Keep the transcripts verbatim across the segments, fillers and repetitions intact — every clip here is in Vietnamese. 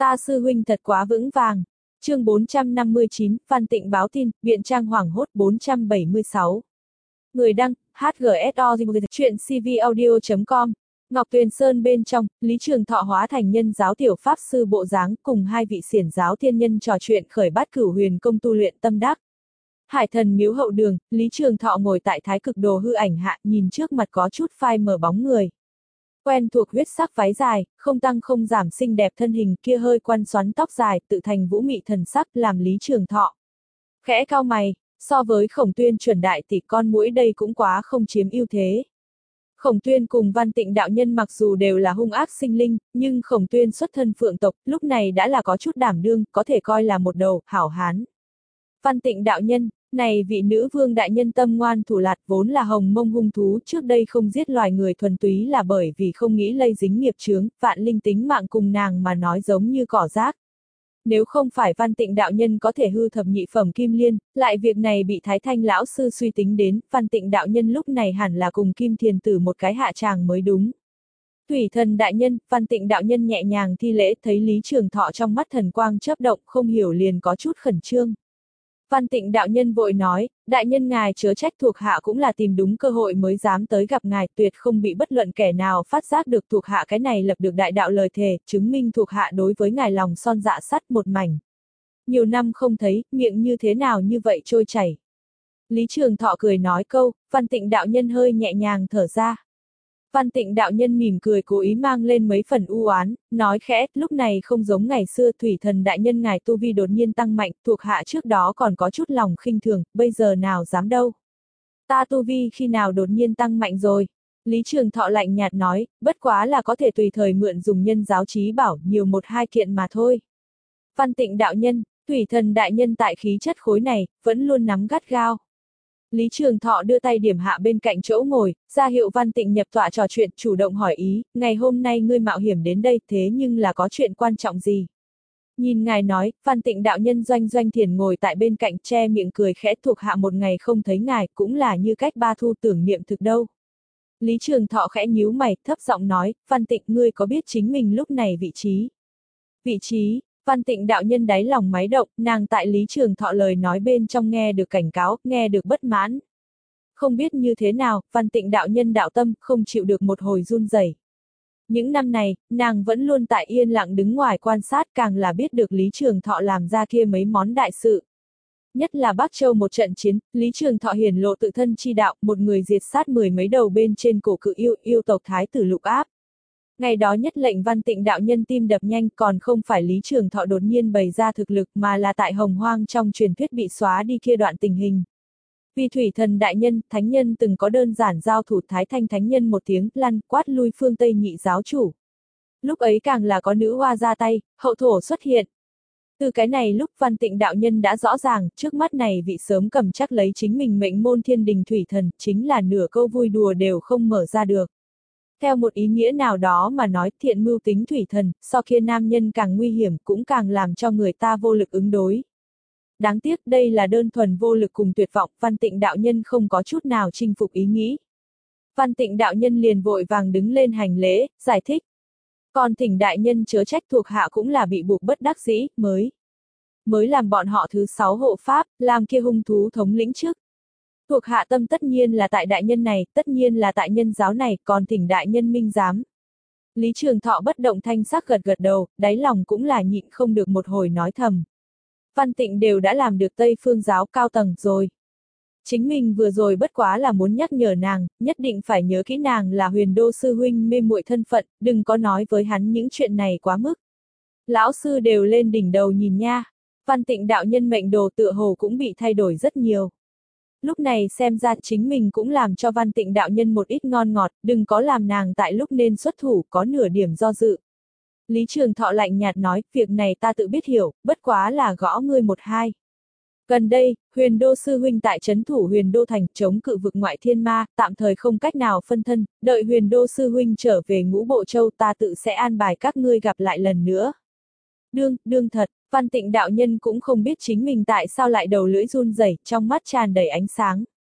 Ta sư huynh thật quá vững vàng. Chương bốn trăm năm mươi chín, Văn Tịnh báo tin, Viện Trang hoảng hốt bốn trăm bảy mươi sáu. Người đăng, hát giê ét o, chuyện c v audio chấm com. Ngọc Tuyền Sơn bên trong, Lý Trường Thọ hóa thành nhân giáo tiểu pháp sư bộ dáng, cùng hai vị xiển giáo thiên nhân trò chuyện khởi bát cửu huyền công tu luyện tâm đắc. Hải Thần miếu hậu đường, Lý Trường Thọ ngồi tại thái cực đồ hư ảnh hạ, nhìn trước mặt có chút phai mờ bóng người. Quen thuộc huyết sắc váy dài, không tăng không giảm xinh đẹp thân hình kia hơi quăn xoắn tóc dài, tự thành vũ mị thần sắc, làm Lý Trường Thọ khẽ cau mày, so với Khổng Tuyên chuẩn đại tỷ con muỗi đây cũng quá không chiếm ưu thế. Khổng Tuyên cùng Văn Tịnh đạo nhân mặc dù đều là hung ác sinh linh, nhưng Khổng Tuyên xuất thân phượng tộc, lúc này đã là có chút đảm đương, có thể coi là một đầu hảo hán. Văn Tịnh đạo nhân, này vị nữ vương đại nhân tâm ngoan thủ lạt vốn là hồng mông hung thú, trước đây không giết loài người thuần túy là bởi vì không nghĩ lây dính nghiệp chướng, vạn linh tính mạng cùng nàng mà nói giống như cỏ rác. Nếu không phải Văn Tịnh đạo nhân có thể hư thập nhị phẩm kim liên, lại việc này bị Thái Thanh lão sư suy tính đến, Văn Tịnh đạo nhân lúc này hẳn là cùng Kim Thiền Tử một cái hạ tràng mới đúng. Thủy Thần đại nhân, Văn Tịnh đạo nhân nhẹ nhàng thi lễ, thấy Lý Trường Thọ trong mắt thần quang chớp động, không hiểu liền có chút khẩn trương. Văn Tịnh đạo nhân vội nói, đại nhân ngài chớ trách, thuộc hạ cũng là tìm đúng cơ hội mới dám tới gặp ngài, tuyệt không bị bất luận kẻ nào phát giác được thuộc hạ cái này lập được đại đạo lời thề, chứng minh thuộc hạ đối với ngài lòng son dạ sắt một mảnh. Nhiều năm không thấy, miệng như thế nào như vậy trôi chảy. Lý Trường Thọ cười nói câu, Văn Tịnh đạo nhân hơi nhẹ nhàng thở ra. Văn Tịnh đạo nhân mỉm cười cố ý mang lên mấy phần u oán, nói khẽ, lúc này không giống ngày xưa, Thủy Thần đại nhân ngài tu vi đột nhiên tăng mạnh, thuộc hạ trước đó còn có chút lòng khinh thường, bây giờ nào dám đâu. Ta tu vi khi nào đột nhiên tăng mạnh rồi? Lý Trường Thọ lạnh nhạt nói, bất quá là có thể tùy thời mượn dùng nhân giáo trí bảo, nhiều một hai kiện mà thôi. Văn Tịnh đạo nhân, Thủy Thần đại nhân tại khí chất khối này, vẫn luôn nắm gắt gao. Lý Trường Thọ đưa tay điểm hạ bên cạnh chỗ ngồi, ra hiệu Văn Tịnh nhập tọa trò chuyện, chủ động hỏi ý, ngày hôm nay ngươi mạo hiểm đến đây, thế nhưng là có chuyện quan trọng gì? Nhìn ngài nói, Văn Tịnh đạo nhân Doanh Doanh Thiền ngồi tại bên cạnh che miệng cười khẽ, thuộc hạ một ngày không thấy ngài, cũng là như cách ba thu tưởng niệm thực đâu. Lý Trường Thọ khẽ nhíu mày, thấp giọng nói, Văn Tịnh ngươi có biết chính mình lúc này vị trí? Vị trí? Văn Tịnh đạo nhân đáy lòng máy động, nàng tại Lý Trường Thọ lời nói bên trong nghe được cảnh cáo, nghe được bất mãn. Không biết như thế nào, Văn Tịnh đạo nhân đạo tâm, không chịu được một hồi run rẩy. Những năm này, nàng vẫn luôn tại yên lặng đứng ngoài quan sát, càng là biết được Lý Trường Thọ làm ra kia mấy món đại sự. Nhất là Bắc Châu một trận chiến, Lý Trường Thọ hiển lộ tự thân chi đạo, một người diệt sát mười mấy đầu bên trên cổ cự yêu, yêu tộc thái tử Lục Áp. Ngày đó nhất lệnh Văn Tịnh đạo nhân tim đập nhanh, còn không phải Lý Trường Thọ đột nhiên bày ra thực lực mà là tại Hồng Hoang trong truyền thuyết bị xóa đi kia đoạn tình hình. Vì Thủy Thần đại nhân, thánh nhân từng có đơn giản giao thủ Thái Thanh thánh nhân một tiếng, lăn quát lui phương Tây nhị giáo chủ. Lúc ấy càng là có nữ hoa ra tay, hậu thổ xuất hiện. Từ cái này lúc Văn Tịnh đạo nhân đã rõ ràng, trước mắt này vị sớm cầm chắc lấy chính mình mệnh môn thiên đình Thủy Thần, chính là nửa câu vui đùa đều không mở ra được. Theo một ý nghĩa nào đó mà nói, thiện mưu tính Thủy Thần, so kia nam nhân càng nguy hiểm, cũng càng làm cho người ta vô lực ứng đối. Đáng tiếc đây là đơn thuần vô lực cùng tuyệt vọng, Văn Tịnh đạo nhân không có chút nào chinh phục ý nghĩ. Văn Tịnh đạo nhân liền vội vàng đứng lên hành lễ, giải thích. Còn thỉnh đại nhân chớ trách, thuộc hạ cũng là bị buộc bất đắc dĩ, mới. Mới làm bọn họ thứ sáu hộ pháp, làm kia hung thú thống lĩnh trước. Thuộc hạ tâm tất nhiên là tại đại nhân này, tất nhiên là tại nhân giáo này, còn thỉnh đại nhân minh giám. Lý Trường Thọ bất động thanh sắc gật gật đầu, đáy lòng cũng là nhịn không được một hồi nói thầm. Văn Tịnh đều đã làm được Tây Phương giáo cao tầng rồi. Chính mình vừa rồi bất quá là muốn nhắc nhở nàng, nhất định phải nhớ kỹ nàng là Huyền Đô sư huynh mê muội thân phận, đừng có nói với hắn những chuyện này quá mức. Lão sư đều lên đỉnh đầu nhìn nha. Văn Tịnh đạo nhân mệnh đồ tựa hồ cũng bị thay đổi rất nhiều. Lúc này xem ra chính mình cũng làm cho Văn Tịnh đạo nhân một ít ngon ngọt, đừng có làm nàng tại lúc nên xuất thủ có nửa điểm do dự. Lý Trường Thọ lạnh nhạt nói, việc này ta tự biết hiểu, bất quá là gõ ngươi một hai. Gần đây, Huyền Đô sư huynh tại trấn thủ Huyền Đô thành, chống cự vực ngoại thiên ma, tạm thời không cách nào phân thân, đợi Huyền Đô sư huynh trở về Ngũ Bộ Châu ta tự sẽ an bài các ngươi gặp lại lần nữa. Đương, đương thật, Văn Tịnh đạo nhân cũng không biết chính mình tại sao lại đầu lưỡi run rẩy, trong mắt tràn đầy ánh sáng.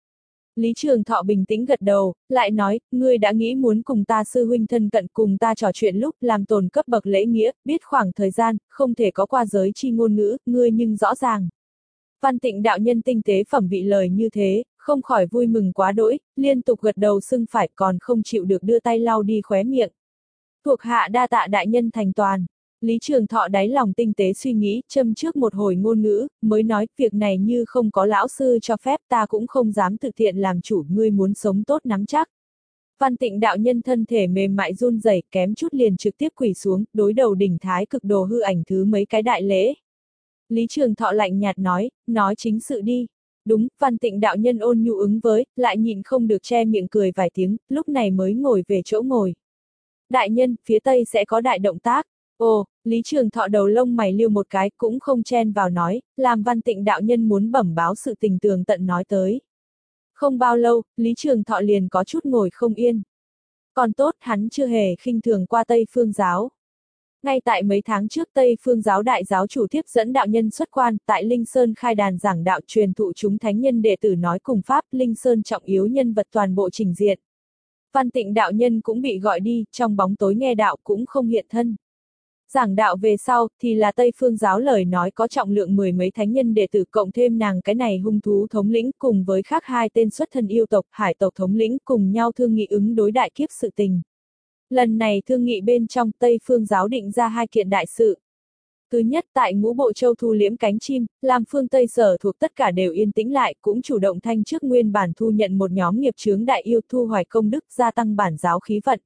Lý Trường Thọ bình tĩnh gật đầu, lại nói, ngươi đã nghĩ muốn cùng ta sư huynh thân cận cùng ta trò chuyện lúc làm tồn cấp bậc lễ nghĩa, biết khoảng thời gian, không thể có qua giới chi ngôn ngữ, ngươi nhưng rõ ràng. Văn Tịnh đạo nhân tinh tế phẩm vị lời như thế, không khỏi vui mừng quá đỗi, liên tục gật đầu xưng phải còn không chịu được đưa tay lau đi khóe miệng. Thuộc hạ đa tạ đại nhân thành toàn. Lý Trường Thọ đáy lòng tinh tế suy nghĩ, châm trước một hồi ngôn ngữ, mới nói, việc này như không có lão sư cho phép ta cũng không dám thực hiện làm chủ, ngươi muốn sống tốt nắm chắc. Văn Tịnh đạo nhân thân thể mềm mại run rẩy, kém chút liền trực tiếp quỳ xuống, đối đầu đỉnh thái cực đồ hư ảnh thứ mấy cái đại lễ. Lý Trường Thọ lạnh nhạt nói, nói chính sự đi. Đúng, Văn Tịnh đạo nhân ôn nhu ứng với, lại nhịn không được che miệng cười vài tiếng, lúc này mới ngồi về chỗ ngồi. Đại nhân, phía tây sẽ có đại động tác. Ồ, Lý Trường Thọ đầu lông mày liêu một cái cũng không chen vào nói, làm Văn Tịnh đạo nhân muốn bẩm báo sự tình tường tận nói tới. Không bao lâu, Lý Trường Thọ liền có chút ngồi không yên. Còn tốt hắn chưa hề khinh thường qua Tây Phương giáo. Ngay tại mấy tháng trước Tây Phương giáo đại giáo chủ tiếp dẫn đạo nhân xuất quan, tại Linh Sơn khai đàn giảng đạo truyền thụ chúng thánh nhân đệ tử nói cùng pháp, Linh Sơn trọng yếu nhân vật toàn bộ trình diện. Văn Tịnh đạo nhân cũng bị gọi đi, trong bóng tối nghe đạo cũng không hiện thân. Giảng đạo về sau, thì là Tây Phương giáo lời nói có trọng lượng mười mấy thánh nhân đệ tử cộng thêm nàng cái này hung thú thống lĩnh cùng với khác hai tên xuất thân yêu tộc, hải tộc thống lĩnh cùng nhau thương nghị ứng đối đại kiếp sự tình. Lần này thương nghị bên trong Tây Phương giáo định ra hai kiện đại sự. Thứ nhất tại Ngũ Bộ Châu thu liễm cánh chim, làm phương Tây sở thuộc tất cả đều yên tĩnh lại, cũng chủ động thanh trước nguyên bản thu nhận một nhóm nghiệp chướng đại yêu thu hoài công đức gia tăng bản giáo khí vận.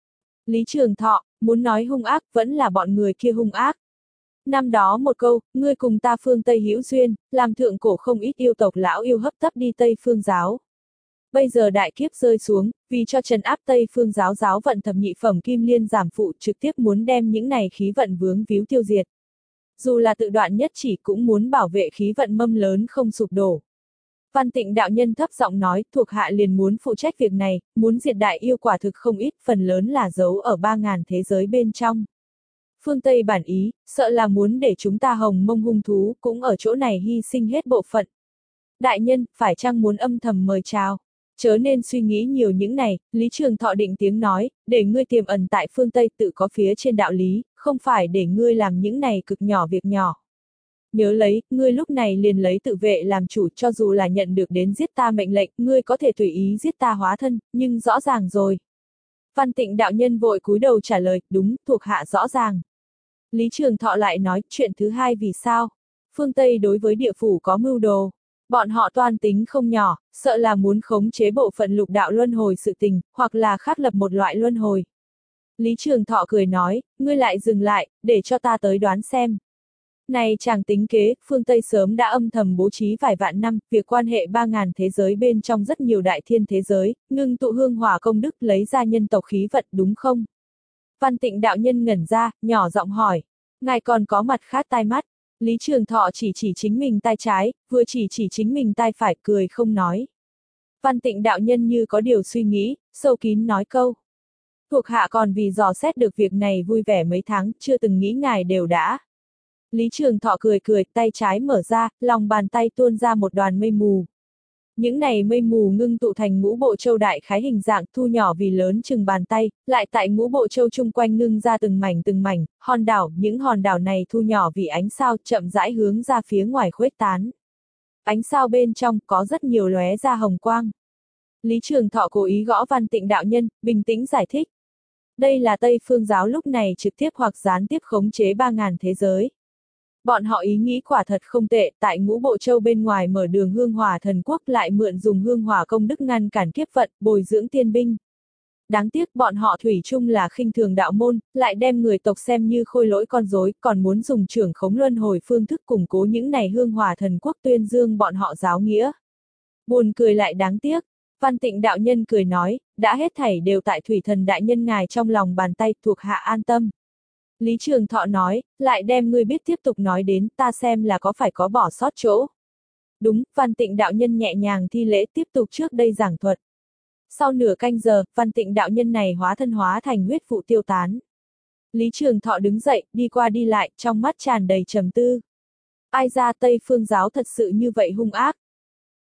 Lý Trường Thọ, muốn nói hung ác vẫn là bọn người kia hung ác. Năm đó một câu, ngươi cùng ta phương Tây hữu duyên, làm thượng cổ không ít yêu tộc lão yêu hấp tấp đi Tây Phương giáo. Bây giờ đại kiếp rơi xuống, vì cho trấn áp Tây Phương giáo giáo vận thập nhị phẩm kim liên giảm phụ trực tiếp muốn đem những này khí vận vướng víu tiêu diệt. Dù là tự đoạn nhất chỉ cũng muốn bảo vệ khí vận mâm lớn không sụp đổ. Văn Tịnh đạo nhân thấp giọng nói, thuộc hạ liền muốn phụ trách việc này, muốn diệt đại yêu quả thực không ít, phần lớn là giấu ở ba ngàn thế giới bên trong. Phương Tây bản ý, sợ là muốn để chúng ta hồng mông hung thú cũng ở chỗ này hy sinh hết bộ phận. Đại nhân, phải chăng muốn âm thầm mời chào? Chớ nên suy nghĩ nhiều những này, Lý Trường Thọ định tiếng nói, để ngươi tiềm ẩn tại phương Tây tự có phía trên đạo lý, không phải để ngươi làm những này cực nhỏ việc nhỏ. Nhớ lấy, ngươi lúc này liền lấy tự vệ làm chủ, cho dù là nhận được đến giết ta mệnh lệnh, ngươi có thể tùy ý giết ta hóa thân, nhưng rõ ràng rồi. Văn Tịnh đạo nhân vội cúi đầu trả lời, đúng, thuộc hạ rõ ràng. Lý Trường Thọ lại nói, chuyện thứ hai vì sao? Phương Tây đối với địa phủ có mưu đồ. Bọn họ toan tính không nhỏ, sợ là muốn khống chế bộ phận lục đạo luân hồi sự tình, hoặc là khắc lập một loại luân hồi. Lý Trường Thọ cười nói, ngươi lại dừng lại, để cho ta tới đoán xem. Này chàng tính kế, phương Tây sớm đã âm thầm bố trí vài vạn năm, việc quan hệ ba ngàn thế giới bên trong rất nhiều đại thiên thế giới, ngưng tụ hương hỏa công đức lấy ra nhân tộc khí vận đúng không? Văn Tịnh đạo nhân ngẩn ra, nhỏ giọng hỏi, ngài còn có mặt khác tai mắt. Lý Trường Thọ chỉ chỉ chính mình tai trái, vừa chỉ chỉ chính mình tai phải, cười không nói. Văn Tịnh đạo nhân như có điều suy nghĩ, sâu kín nói câu. Thuộc hạ còn vì dò xét được việc này vui vẻ mấy tháng, chưa từng nghĩ ngài đều đã. Lý Trường Thọ cười cười, tay trái mở ra, lòng bàn tay tuôn ra một đoàn mây mù. Những này mây mù ngưng tụ thành Ngũ Bộ Châu đại khái hình dạng, thu nhỏ vì lớn chừng bàn tay, lại tại Ngũ Bộ Châu chung quanh ngưng ra từng mảnh từng mảnh, hòn đảo, những hòn đảo này thu nhỏ vì ánh sao, chậm rãi hướng ra phía ngoài khuếch tán. Ánh sao bên trong có rất nhiều lóe ra hồng quang. Lý Trường Thọ cố ý gõ Văn Tịnh đạo nhân, bình tĩnh giải thích. Đây là Tây Phương giáo lúc này trực tiếp hoặc gián tiếp khống chế ba ngàn thế giới. Bọn họ ý nghĩ quả thật không tệ, tại Ngũ Bộ Châu bên ngoài mở đường hương hỏa thần quốc lại mượn dùng hương hỏa công đức ngăn cản kiếp vận, bồi dưỡng tiên binh. Đáng tiếc bọn họ thủy chung là khinh thường đạo môn, lại đem người tộc xem như khôi lỗi con rối, còn muốn dùng trưởng khống luân hồi phương thức củng cố những này hương hỏa thần quốc tuyên dương bọn họ giáo nghĩa. Buồn cười lại đáng tiếc, Văn Tịnh đạo nhân cười nói, đã hết thảy đều tại thủy thần đại nhân ngài trong lòng bàn tay, thuộc hạ an tâm. Lý Trường Thọ nói, lại đem ngươi biết tiếp tục nói đến, ta xem là có phải có bỏ sót chỗ. Đúng, Văn Tịnh đạo nhân nhẹ nhàng thi lễ tiếp tục trước đây giảng thuật. Sau nửa canh giờ, Văn Tịnh đạo nhân này hóa thân hóa thành huyết vụ tiêu tán. Lý Trường Thọ đứng dậy, đi qua đi lại, trong mắt tràn đầy trầm tư. Ai ra Tây Phương giáo thật sự như vậy hung ác?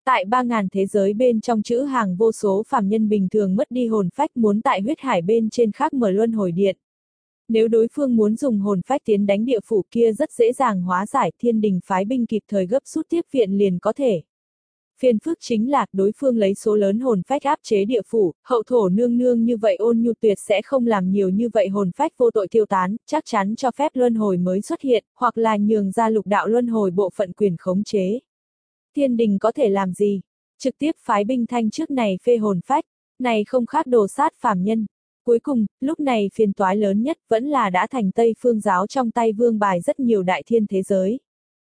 Tại ba ngàn thế giới bên trong chữ hàng vô số phàm nhân bình thường mất đi hồn phách muốn tại huyết hải bên trên khác mở luân hồi điện. Nếu đối phương muốn dùng hồn phách tiến đánh địa phủ kia rất dễ dàng hóa giải, thiên đình phái binh kịp thời gấp rút tiếp viện liền có thể. Phiền phức chính là, đối phương lấy số lớn hồn phách áp chế địa phủ, hậu thổ nương nương như vậy ôn nhu tuyệt sẽ không làm nhiều như vậy hồn phách vô tội tiêu tán, chắc chắn cho phép luân hồi mới xuất hiện, hoặc là nhường ra lục đạo luân hồi bộ phận quyền khống chế. Thiên đình có thể làm gì? Trực tiếp phái binh thanh trước này phê hồn phách, này không khác đồ sát phàm nhân. Cuối cùng, lúc này phiền toái lớn nhất vẫn là đã thành Tây Phương giáo trong tay vương bài rất nhiều đại thiên thế giới.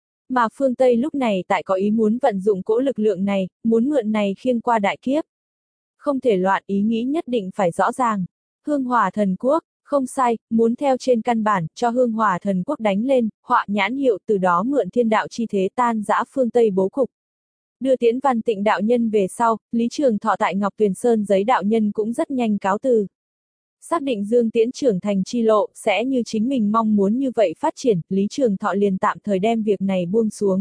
Mà phương Tây lúc này tại có ý muốn vận dụng cỗ lực lượng này, muốn mượn này khiêng qua đại kiếp. Không thể loạn, ý nghĩ nhất định phải rõ ràng. Hương Hỏa Thần Quốc, không sai, muốn theo trên căn bản, cho Hương Hỏa Thần Quốc đánh lên, họa nhãn hiệu, từ đó mượn thiên đạo chi thế tan rã phương Tây bố cục. Đưa tiễn Văn Tịnh đạo nhân về sau, Lý Trường Thọ tại Ngọc Tuyền Sơn giấy đạo nhân cũng rất nhanh cáo từ. Xác định Dương Tiễn trưởng thành chi lộ, sẽ như chính mình mong muốn như vậy phát triển, Lý Trường Thọ liền tạm thời đem việc này buông xuống.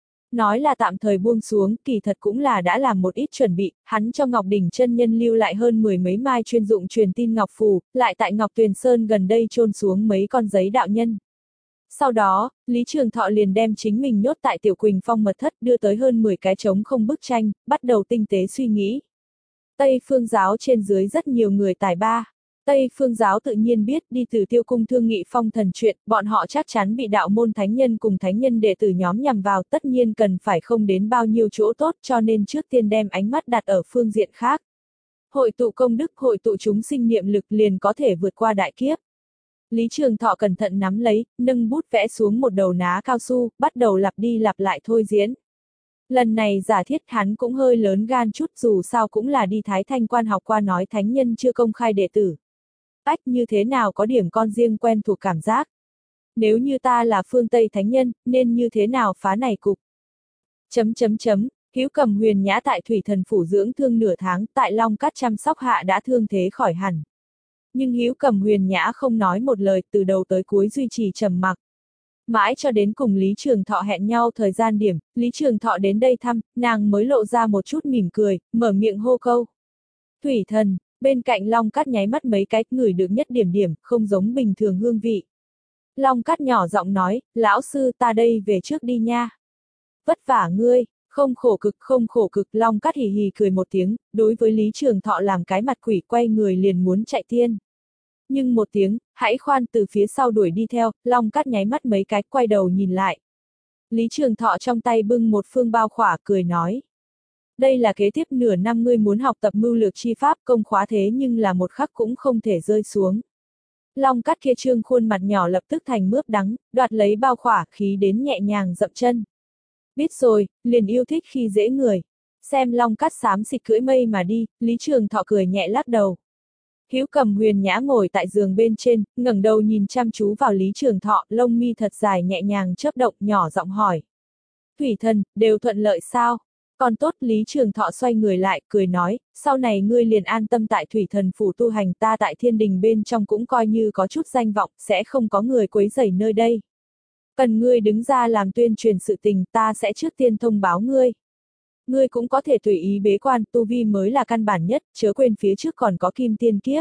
Nói là tạm thời buông xuống, kỳ thật cũng là đã làm một ít chuẩn bị, hắn cho Ngọc Đỉnh chân nhân lưu lại hơn mười mấy mai chuyên dụng truyền tin ngọc phù, lại tại Ngọc Tuyền Sơn gần đây chôn xuống mấy con giấy đạo nhân. Sau đó, Lý Trường Thọ liền đem chính mình nhốt tại Tiểu Quỳnh Phong mật thất đưa tới hơn mười cái trống không bức tranh, bắt đầu tinh tế suy nghĩ. Tây Phương giáo trên dưới rất nhiều người tài ba. Tây Phương giáo tự nhiên biết đi từ Tiêu Cung thương nghị phong thần chuyện, bọn họ chắc chắn bị đạo môn thánh nhân cùng thánh nhân đệ tử nhóm nhằm vào, tất nhiên cần phải không đến bao nhiêu chỗ tốt, cho nên trước tiên đem ánh mắt đặt ở phương diện khác. Hội tụ công đức, hội tụ chúng sinh niệm lực liền có thể vượt qua đại kiếp. Lý Trường Thọ cẩn thận nắm lấy, nâng bút vẽ xuống một đầu ná cao su, bắt đầu lặp đi lặp lại thôi diễn. Lần này giả thiết hắn cũng hơi lớn gan chút, dù sao cũng là đi Thái Thanh Quan học qua nói thánh nhân chưa công khai đệ tử. Ách, như thế nào có điểm con riêng quen thuộc cảm giác. Nếu như ta là phương Tây thánh nhân, nên như thế nào phá này cục. Chấm chấm chấm, Hữu Cầm Huyền Nhã tại Thủy Thần Phủ dưỡng thương nửa tháng, tại Long Cát chăm sóc hạ đã thương thế khỏi hẳn. Nhưng Hữu Cầm Huyền Nhã không nói một lời, từ đầu tới cuối duy trì trầm mặc. Mãi cho đến cùng Lý Trường Thọ hẹn nhau thời gian điểm, Lý Trường Thọ đến đây thăm, nàng mới lộ ra một chút mỉm cười, mở miệng hô câu. Thủy Thần, bên cạnh Long Cát nháy mắt mấy cái, ngửi được nhất điểm điểm, không giống bình thường hương vị. Long Cát nhỏ giọng nói, lão sư ta đây về trước đi nha. Vất vả ngươi, không khổ cực không khổ cực, Long Cát hì hì cười một tiếng, đối với Lý Trường Thọ làm cái mặt quỷ quay người liền muốn chạy tiên. Nhưng một tiếng, hãy khoan, từ phía sau đuổi đi theo, Long Cát nháy mắt mấy cái, quay đầu nhìn lại. Lý Trường Thọ trong tay bưng một phương bao khỏa, cười nói. Đây là kế tiếp nửa năm ngươi muốn học tập mưu lược chi pháp, công khóa thế nhưng là một khắc cũng không thể rơi xuống. Long Cát kia trương khuôn mặt nhỏ lập tức thành mướp đắng, đoạt lấy bao khỏa, khí đến nhẹ nhàng dậm chân. Biết rồi, liền yêu thích khi dễ người. Xem Long Cát xám xịt cưỡi mây mà đi, Lý Trường Thọ cười nhẹ lắc đầu. Hữu Cầm Huyền Nhã ngồi tại giường bên trên, ngẩng đầu nhìn chăm chú vào Lý Trường Thọ, lông mi thật dài nhẹ nhàng chớp động, nhỏ giọng hỏi. Thủy Thần, đều thuận lợi sao? Còn tốt, Lý Trường Thọ xoay người lại, cười nói, sau này ngươi liền an tâm tại Thủy Thần Phủ tu hành, ta tại thiên đình bên trong cũng coi như có chút danh vọng, sẽ không có người quấy rầy nơi đây. Cần ngươi đứng ra làm tuyên truyền sự tình, ta sẽ trước tiên thông báo ngươi. Ngươi cũng có thể tùy ý bế quan, tu vi mới là căn bản nhất, chớ quên phía trước còn có kim tiên kiếp.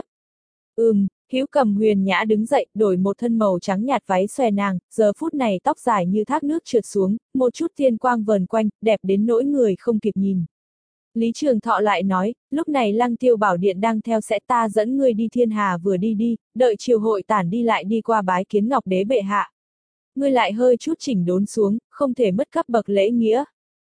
Ừm, Hữu Cầm Huyền Nhã đứng dậy, đổi một thân màu trắng nhạt váy xòe nàng, giờ phút này tóc dài như thác nước trượt xuống, một chút tiên quang vờn quanh, đẹp đến nỗi người không kịp nhìn. Lý Trường Thọ lại nói, lúc này Lăng Tiêu Bảo Điện đang theo, sẽ ta dẫn ngươi đi Thiên Hà vừa đi đi, đợi triều hội tản đi lại đi qua bái kiến Ngọc Đế bệ hạ. Ngươi lại hơi chút chỉnh đốn xuống, không thể mất cấp bậc lễ nghĩa.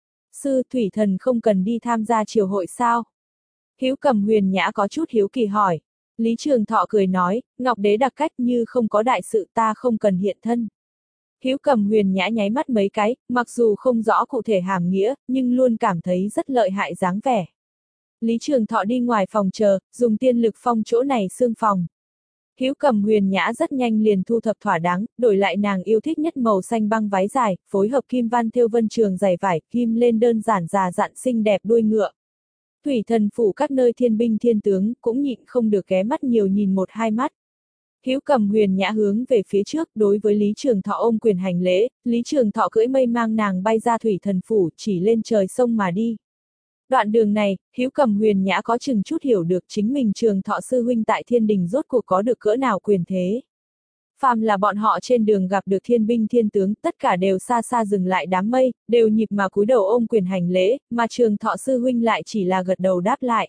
Sư, Thủy Thần không cần đi tham gia triều hội sao? Hữu Cầm Huyền Nhã có chút hiếu kỳ hỏi. Lý Trường Thọ cười nói, Ngọc Đế đặc cách, như không có đại sự ta không cần hiện thân. Hữu Cầm Huyền Nhã nháy mắt mấy cái, mặc dù không rõ cụ thể hàm nghĩa, nhưng luôn cảm thấy rất lợi hại dáng vẻ. Lý Trường Thọ đi ngoài phòng chờ, dùng tiên lực phong chỗ này xương phòng. Hữu Cầm Huyền Nhã rất nhanh liền thu thập thỏa đáng, đổi lại nàng yêu thích nhất màu xanh băng váy dài, phối hợp kim văn thêu vân trường dày vải, kim lên đơn giản già dặn xinh đẹp đuôi ngựa. Thủy Thần Phủ các nơi thiên binh thiên tướng cũng nhịn không được ghé mắt nhiều nhìn một hai mắt. Hữu Cầm Huyền Nhã hướng về phía trước, đối với Lý Trường Thọ ôm quyền hành lễ, Lý Trường Thọ cưỡi mây mang nàng bay ra Thủy Thần Phủ, chỉ lên trời sông mà đi. Đoạn đường này, Hữu Cầm Huyền Nhã có chừng chút hiểu được chính mình Trường Thọ sư huynh tại thiên đình rốt cuộc có được cỡ nào quyền thế. Phàm là bọn họ trên đường gặp được thiên binh thiên tướng, tất cả đều xa xa dừng lại đám mây, đều nhịp mà cúi đầu ôm quyền hành lễ, mà Trường Thọ sư huynh lại chỉ là gật đầu đáp lại.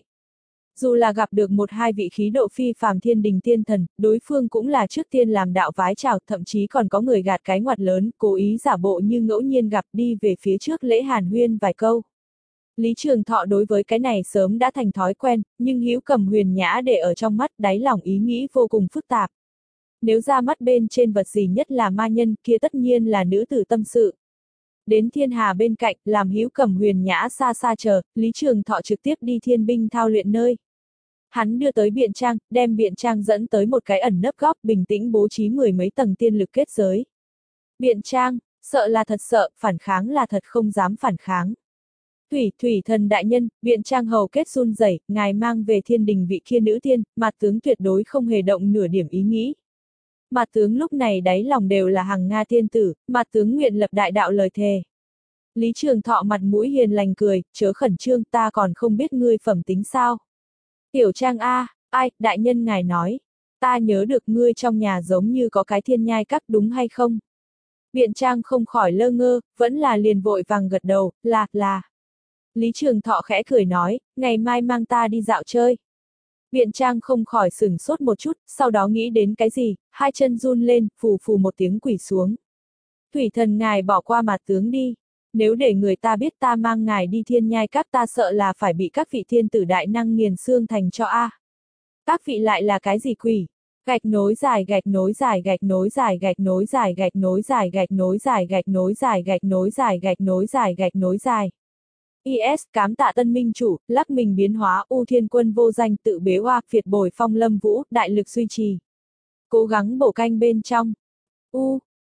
Dù là gặp được một hai vị khí độ phi phàm thiên đình tiên thần, đối phương cũng là trước tiên làm đạo vái chào, thậm chí còn có người gạt cái ngoặt lớn, cố ý giả bộ như ngẫu nhiên gặp đi về phía trước lễ hàn huyên vài câu. Lý Trường Thọ đối với cái này sớm đã thành thói quen, nhưng Hữu Cầm Huyền Nhã để ở trong mắt, đáy lòng ý nghĩ vô cùng phức tạp. Nếu ra mắt bên trên vật gì nhất là ma nhân, kia tất nhiên là nữ tử tâm sự. Đến thiên hà bên cạnh, làm Hữu Cầm Huyền Nhã xa xa chờ, Lý Trường Thọ trực tiếp đi thiên binh thao luyện nơi. Hắn đưa tới biện trang, đem biện trang dẫn tới một cái ẩn nấp góc, bình tĩnh bố trí mười mấy tầng tiên lực kết giới. Biện trang, sợ là thật sợ, phản kháng là thật không dám phản kháng. Thủy, thủy thần đại nhân, biện trang hầu kết run rẩy, ngài mang về thiên đình vị kia nữ tiên, mặt tướng tuyệt đối không hề động nửa điểm ý nghĩ. Mặt tướng lúc này đáy lòng đều là hằng Nga tiên tử, mặt tướng nguyện lập đại đạo lời thề. Lý Trường Thọ mặt mũi hiền lành cười, chớ khẩn trương, ta còn không biết ngươi phẩm tính sao. Tiểu Trang a, ai, đại nhân ngài nói, ta nhớ được ngươi trong nhà giống như có cái thiên nhai các đúng hay không? Biện Trang không khỏi lơ ngơ, vẫn là liền vội vàng gật đầu, là, là. Lý Trường Thọ khẽ cười nói, ngày mai mang ta đi dạo chơi. Biện Trang không khỏi sửng sốt một chút, sau đó nghĩ đến cái gì, hai chân run lên, phù phù một tiếng quỳ xuống. Thủy thần ngài bỏ qua mặt tướng đi, nếu để người ta biết ta mang ngài đi thiên nhai các, ta sợ là phải bị các vị thiên tử đại năng nghiền xương thành cho a. Các vị lại là cái gì quỷ? Gạch nối dài gạch nối dài gạch nối dài gạch nối dài gạch nối dài gạch nối dài gạch nối dài gạch nối dài gạch nối dài gạch nối dài. i ét cám tạ tân minh chủ, lắc mình biến hóa, U Thiên Quân vô danh tự bế oa, phiệt bồi phong lâm vũ, đại lực duy trì. Cố gắng bổ canh bên trong. U